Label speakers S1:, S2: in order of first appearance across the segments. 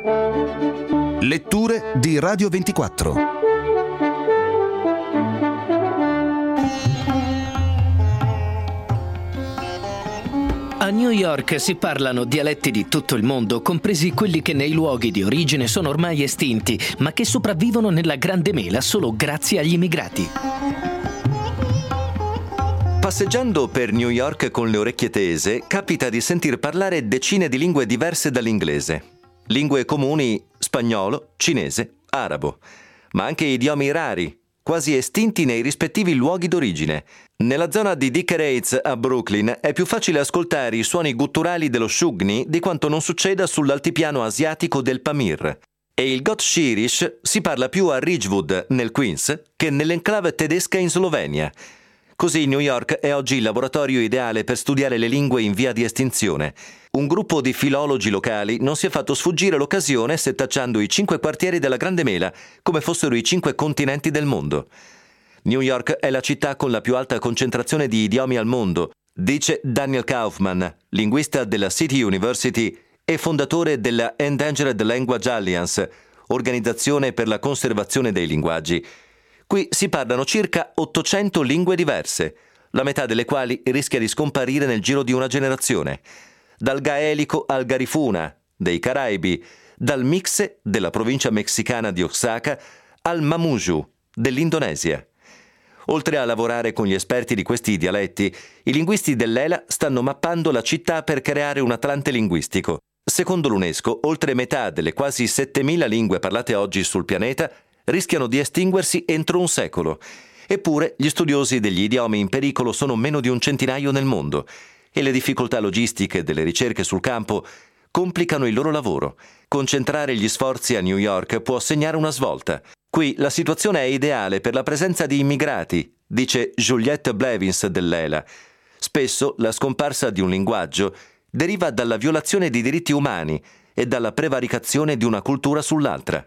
S1: Letture di Radio 24.
S2: A New York si parlano dialetti di tutto il mondo, compresi quelli che nei luoghi di origine sono ormai estinti, ma che sopravvivono nella Grande Mela solo grazie agli immigrati.
S3: Passeggiando per New York con le orecchie tese, capita di sentir parlare decine di lingue diverse dall'inglese. Lingue comuni: spagnolo, cinese, arabo, ma anche idiomi rari, quasi estinti nei rispettivi luoghi d'origine. Nella zona di Dicker Heights a Brooklyn è più facile ascoltare i suoni gutturali dello shugni di quanto non succeda sull'altipiano asiatico del Pamir. E il Gotch Irish si parla più a Ridgewood, nel Queens, che nell'enclave tedesca in Slovenia. Così New York è oggi il laboratorio ideale per studiare le lingue in via di estinzione. Un gruppo di filologi locali non si è fatto sfuggire l'occasione setacciando i 5 quartieri della Grande Mela come fossero i 5 continenti del mondo. New York è la città con la più alta concentrazione di idiomi al mondo, dice Daniel Kaufman, linguista della City University e fondatore della Endangered Language Alliance, organizzazione per la conservazione dei linguaggi. Qui si parlano circa 800 lingue diverse, la metà delle quali rischia di scomparire nel giro di una generazione. Dal gaelico al garifuna, dei Caraibi, dal mixe della provincia messicana di Oaxaca al mamuju dell'Indonesia. Oltre a lavorare con gli esperti di questi dialetti, i linguisti dell'ELA stanno mappando la città per creare un atlante linguistico. Secondo l'UNESCO, oltre metà delle quasi 7.000 lingue parlate oggi sul pianeta rischiano di estinguersi entro un secolo. Eppure, gli studiosi degli idiomi in pericolo sono meno di un centinaio nel mondo e le difficoltà logistiche delle ricerche sul campo complicano il loro lavoro. Concentrare gli sforzi a New York può segnare una svolta. Qui la situazione è ideale per la presenza di immigrati, dice Juliette Blevins dell'ELA. Spesso la scomparsa di un linguaggio deriva dalla violazione di diritti umani e dalla prevaricazione di una cultura sull'altra.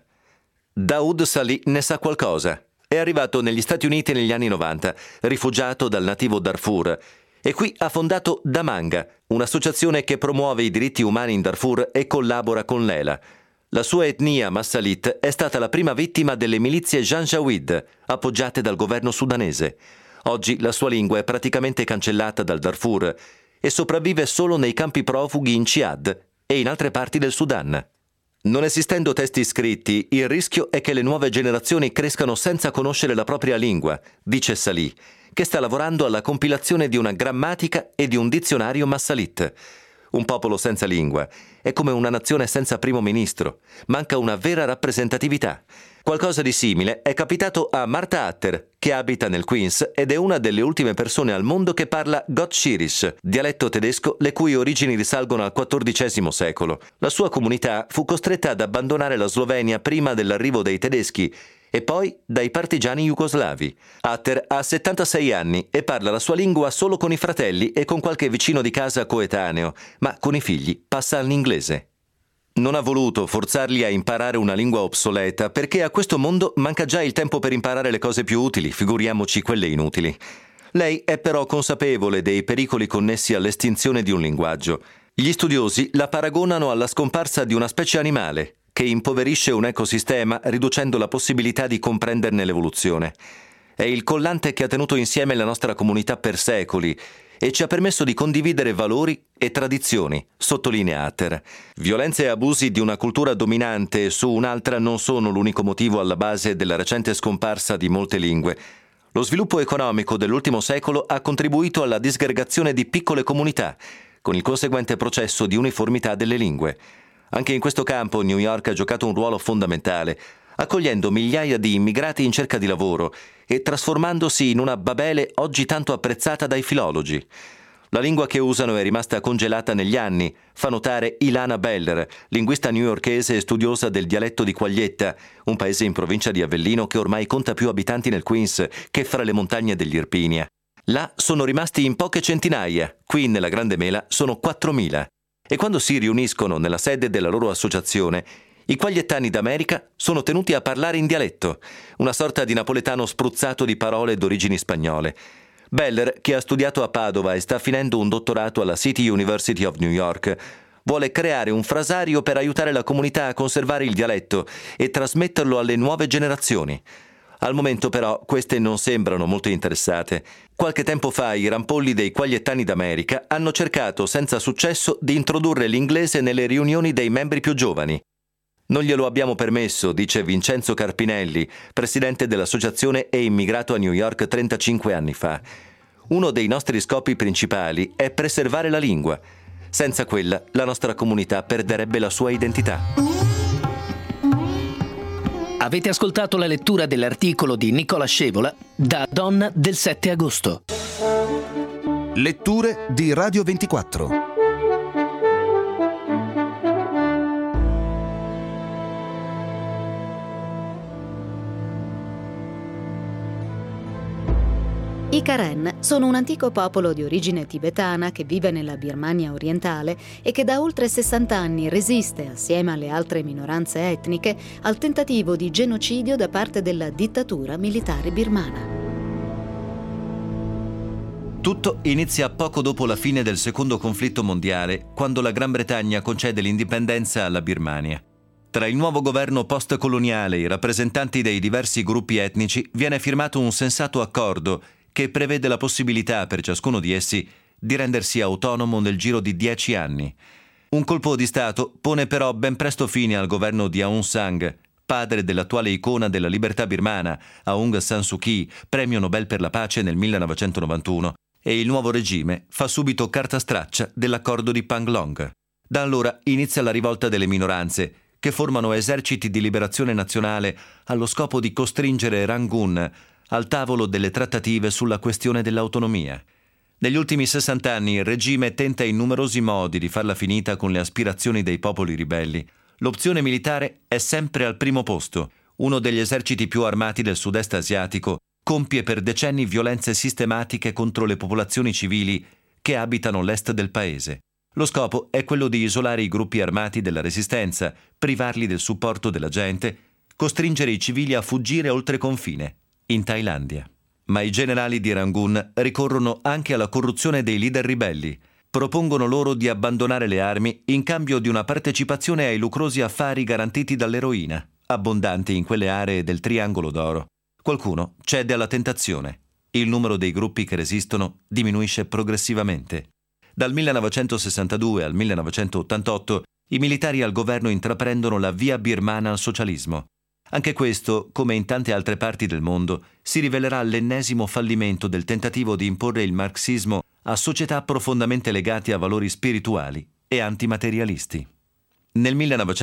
S3: Daoud Salih ne sa qualcosa. È arrivato negli Stati Uniti negli anni 90, rifugiato dal nativo Darfur, e qui ha fondato Damanga, un'associazione che promuove i diritti umani in Darfur e collabora con l'ELA. La sua etnia Massalit è stata la prima vittima delle milizie Janjaweed, appoggiate dal governo sudanese. Oggi la sua lingua è praticamente cancellata dal Darfur e sopravvive solo nei campi profughi in Ciad e in altre parti del Sudan. Non esistendo testi scritti, il rischio è che le nuove generazioni crescano senza conoscere la propria lingua, dice Salih, che sta lavorando alla compilazione di una grammatica e di un dizionario Massalit. Un popolo senza lingua è come una nazione senza primo ministro. Manca una vera rappresentatività. Qualcosa di simile è capitato a Martha Atter, che abita nel Queens ed è una delle ultime persone al mondo che parla Gotch Irish, dialetto tedesco le cui origini risalgono al XIV secolo. La sua comunità fu costretta ad abbandonare la Slovenia prima dell'arrivo dei tedeschi e poi dai partigiani jugoslavi. Atter ha 76 anni e parla la sua lingua solo con i fratelli e con qualche vicino di casa coetaneo, ma con i figli passa all'inglese. Non ha voluto forzarli a imparare una lingua obsoleta perché a questo mondo manca già il tempo per imparare le cose più utili, figuriamoci quelle inutili. Lei è però consapevole dei pericoli connessi all'estinzione di un linguaggio. Gli studiosi la paragonano alla scomparsa di una specie animale che impoverisce un ecosistema riducendo la possibilità di comprenderne l'evoluzione. È il collante che ha tenuto insieme la nostra comunità per secoli e ci ha permesso di condividere valori e tradizioni, sottolinea Atter. Violenze e abusi di una cultura dominante su un'altra non sono l'unico motivo alla base della recente scomparsa di molte lingue. Lo sviluppo economico dell'ultimo secolo ha contribuito alla disgregazione di piccole comunità, con il conseguente processo di uniformità delle lingue. Anche in questo campo New York ha giocato un ruolo fondamentale, accogliendo migliaia di immigrati in cerca di lavoro e trasformandosi in una Babele oggi tanto apprezzata dai filologi. La lingua che usano è rimasta congelata negli anni, fa notare Ilana Beller, linguista newyorkese e studiosa del dialetto di Quaglietta, un paese in provincia di Avellino che ormai conta più abitanti nel Queens che fra le montagne degli Irpinia. Là sono rimasti in poche centinaia, qui nella Grande Mela sono 4.000. E quando si riuniscono nella sede della loro associazione, i quagliettani d'America sono tenuti a parlare in dialetto, una sorta di napoletano spruzzato di parole d'origini spagnole. Beller, che ha studiato a Padova e sta finendo un dottorato alla City University of New York, Vuole creare un frasario per aiutare la comunità a conservare il dialetto e trasmetterlo alle nuove generazioni. Al momento però queste non sembrano molto interessate. Qualche tempo fa i rampolli dei Quagliettani d'America hanno cercato senza successo di introdurre l'inglese nelle riunioni dei membri più giovani. Non glielo abbiamo permesso, dice Vincenzo Carpinelli, presidente dell'associazione e immigrato a New York 35 anni fa. Uno dei nostri scopi principali è preservare la lingua. Senza quella, la nostra comunità perderebbe la sua identità.
S2: Avete ascoltato la lettura dell'articolo di Nicola Scevola da Donna del 7 agosto.
S1: Letture di Radio 24.
S4: I Karen sono un antico popolo di origine tibetana che vive nella Birmania orientale e che da oltre 60 anni resiste, assieme alle altre minoranze etniche, al tentativo di genocidio da parte della dittatura militare birmana.
S3: Tutto inizia poco dopo la fine del secondo conflitto mondiale, quando la Gran Bretagna concede l'indipendenza alla Birmania. Tra il nuovo governo post-coloniale e i rappresentanti dei diversi gruppi etnici viene firmato un sensato accordo che prevede la possibilità per ciascuno di essi di rendersi autonomo nel giro di 10 anni. Un colpo di Stato pone però ben presto fine al governo di Aung San, padre dell'attuale icona della libertà birmana, Aung San Suu Kyi, premio Nobel per la pace nel 1991, e il nuovo regime fa subito carta straccia dell'accordo di Panglong. Da allora inizia la rivolta delle minoranze, che formano eserciti di liberazione nazionale allo scopo di costringere Rangoon al tavolo delle trattative sulla questione dell'autonomia. Negli ultimi 60 anni il regime tenta in numerosi modi di farla finita con le aspirazioni dei popoli ribelli. L'opzione militare è sempre al primo posto. Uno degli eserciti più armati del sud-est asiatico compie per decenni violenze sistematiche contro le popolazioni civili che abitano l'est del paese. Lo scopo è quello di isolare i gruppi armati della resistenza, privarli del supporto della gente, costringere i civili a fuggire oltre confine, in Thailandia. Ma i generali di Rangoon ricorrono anche alla corruzione dei leader ribelli. Propongono loro di abbandonare le armi in cambio di una partecipazione ai lucrosi affari garantiti dall'eroina, abbondanti in quelle aree del Triangolo d'Oro. Qualcuno cede alla tentazione. Il numero dei gruppi che resistono diminuisce progressivamente. Dal 1962 al 1988 i militari al governo intraprendono la via birmana al socialismo. Anche questo, come in tante altre parti del mondo, si rivelerà l'ennesimo fallimento del tentativo di imporre il marxismo a società profondamente legate a valori spirituali e antimaterialisti. Nel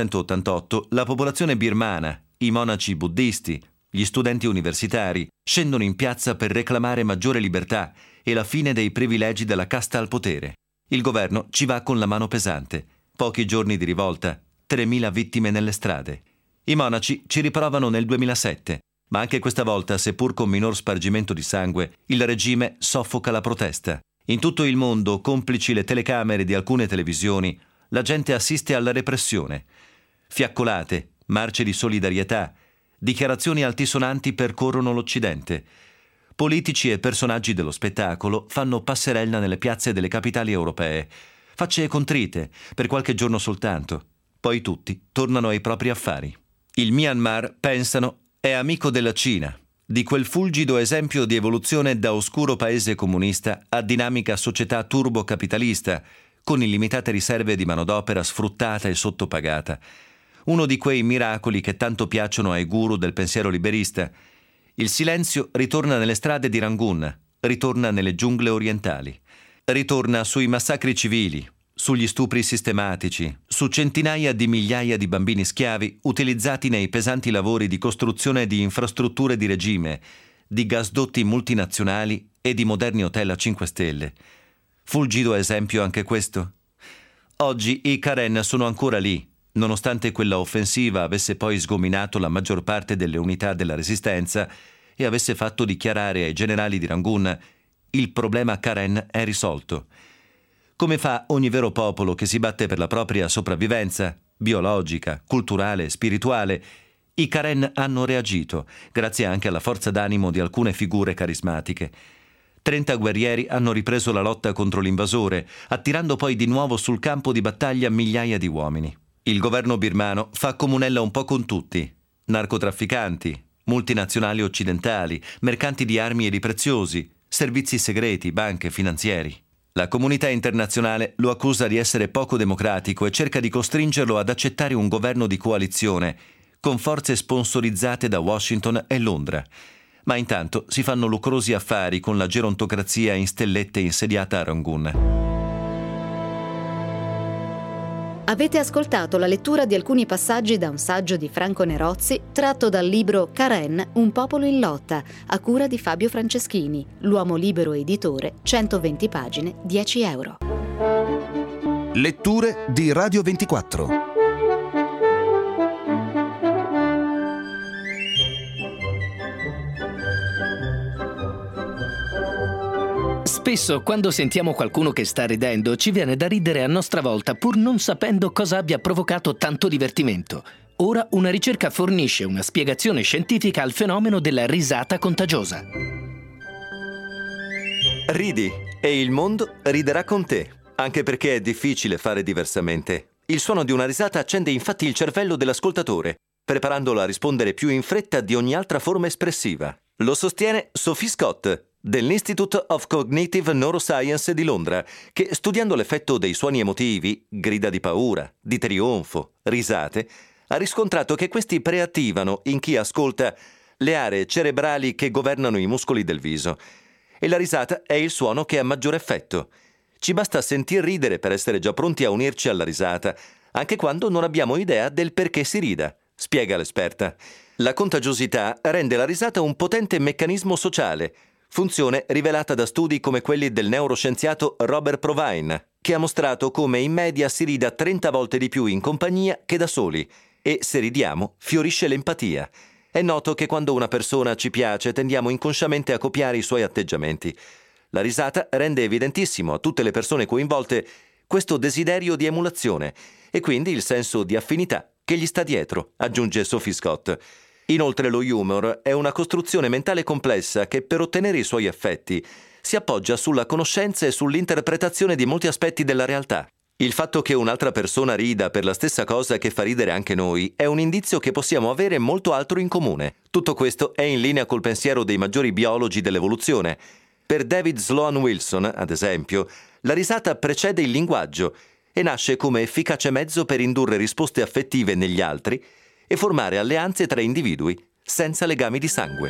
S3: 1988 la popolazione birmana, i monaci buddisti, gli studenti universitari scendono in piazza per reclamare maggiore libertà e la fine dei privilegi della casta al potere. Il governo ci va con la mano pesante. Pochi giorni di rivolta, 3.000 vittime nelle strade. I monaci ci riprovano nel 2007, ma anche questa volta, seppur con minor spargimento di sangue, il regime soffoca la protesta. In tutto il mondo, complici le telecamere di alcune televisioni, la gente assiste alla repressione. Fiaccolate, marce di solidarietà, dichiarazioni altisonanti percorrono l'Occidente. Politici e personaggi dello spettacolo fanno passerella nelle piazze delle capitali europee. Facce contrite, per qualche giorno soltanto. Poi tutti tornano ai propri affari. Il Myanmar, pensano, è amico della Cina, di quel fulgido esempio di evoluzione da oscuro paese comunista a dinamica società turbocapitalista, con illimitate riserve di manodopera sfruttata e sottopagata. Uno di quei miracoli che tanto piacciono ai guru del pensiero liberista. Il silenzio ritorna nelle strade di Rangoon, ritorna nelle giungle orientali, ritorna sui massacri civili, sugli stupri sistematici, su centinaia di migliaia di bambini schiavi utilizzati nei pesanti lavori di costruzione di infrastrutture di regime, di gasdotti multinazionali e di moderni hotel a 5 stelle. Fulgido esempio anche questo. Oggi i Karen sono ancora lì, nonostante quella offensiva avesse poi sgominato la maggior parte delle unità della resistenza e avesse fatto dichiarare ai generali di Rangoon: il problema Karen è risolto. Come fa ogni vero popolo che si batte per la propria sopravvivenza, biologica, culturale, spirituale, i Karen hanno reagito, grazie anche alla forza d'animo di alcune figure carismatiche. 30 guerrieri hanno ripreso la lotta contro l'invasore, attirando poi di nuovo sul campo di battaglia migliaia di uomini. Il governo birmano fa comunella un po' con tutti: narcotrafficanti, multinazionali occidentali, mercanti di armi e di preziosi, servizi segreti, banche, finanzieri. La comunità internazionale lo accusa di essere poco democratico e cerca di costringerlo ad accettare un governo di coalizione con forze sponsorizzate da Washington e Londra. Ma intanto si fanno lucrosi affari con la gerontocrazia in stellette insediata a Rangoon.
S4: Avete ascoltato la lettura di alcuni passaggi da un saggio di Franco Nerozzi tratto dal libro Karen, un popolo in lotta, a cura di Fabio Franceschini, L'uomo libero editore, 120 pagine, 10 euro.
S1: Letture di Radio 24.
S2: Spesso, quando sentiamo qualcuno che sta ridendo, ci viene da ridere a nostra volta, pur non sapendo cosa abbia provocato tanto divertimento. Ora una ricerca fornisce una spiegazione scientifica al fenomeno della risata contagiosa.
S3: Ridi e il mondo riderà con te, anche perché è difficile fare diversamente. Il suono di una risata accende infatti il cervello dell'ascoltatore, preparandolo a rispondere più in fretta di ogni altra forma espressiva. Lo sostiene Sophie Scott, dell'Institute of Cognitive Neuroscience di Londra, che studiando l'effetto dei suoni emotivi, grida di paura, di trionfo, risate, ha riscontrato che questi preattivano in chi ascolta le aree cerebrali che governano i muscoli del viso. E la risata è il suono che ha maggior effetto. Ci basta sentir ridere per essere già pronti a unirci alla risata, anche quando non abbiamo idea del perché si rida, spiega l'esperta. La contagiosità rende la risata un potente meccanismo sociale, funzione rivelata da studi come quelli del neuroscienziato Robert Provine, che ha mostrato come in media si rida 30 volte di più in compagnia che da soli, e se ridiamo fiorisce l'empatia. È noto che quando una persona ci piace tendiamo inconsciamente a copiare i suoi atteggiamenti. La risata rende evidentissimo a tutte le persone coinvolte questo desiderio di emulazione e quindi il senso di affinità che gli sta dietro, aggiunge Sophie Scott. Inoltre lo humor è una costruzione mentale complessa che per ottenere i suoi effetti si appoggia sulla conoscenza e sull'interpretazione di molti aspetti della realtà. Il fatto che un'altra persona rida per la stessa cosa che fa ridere anche noi è un indizio che possiamo avere molto altro in comune. Tutto questo è in linea col pensiero dei maggiori biologi dell'evoluzione. Per David Sloan Wilson, ad esempio, la risata precede il linguaggio e nasce come efficace mezzo per indurre risposte affettive negli altri e formare alleanze tra individui senza legami di sangue.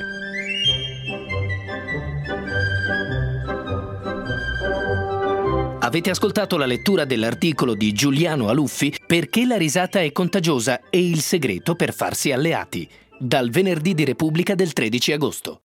S2: Avete ascoltato la lettura dell'articolo di Giuliano Aluffi Perché la risata è contagiosa e il segreto per farsi alleati, dal Venerdì di Repubblica del 13 agosto.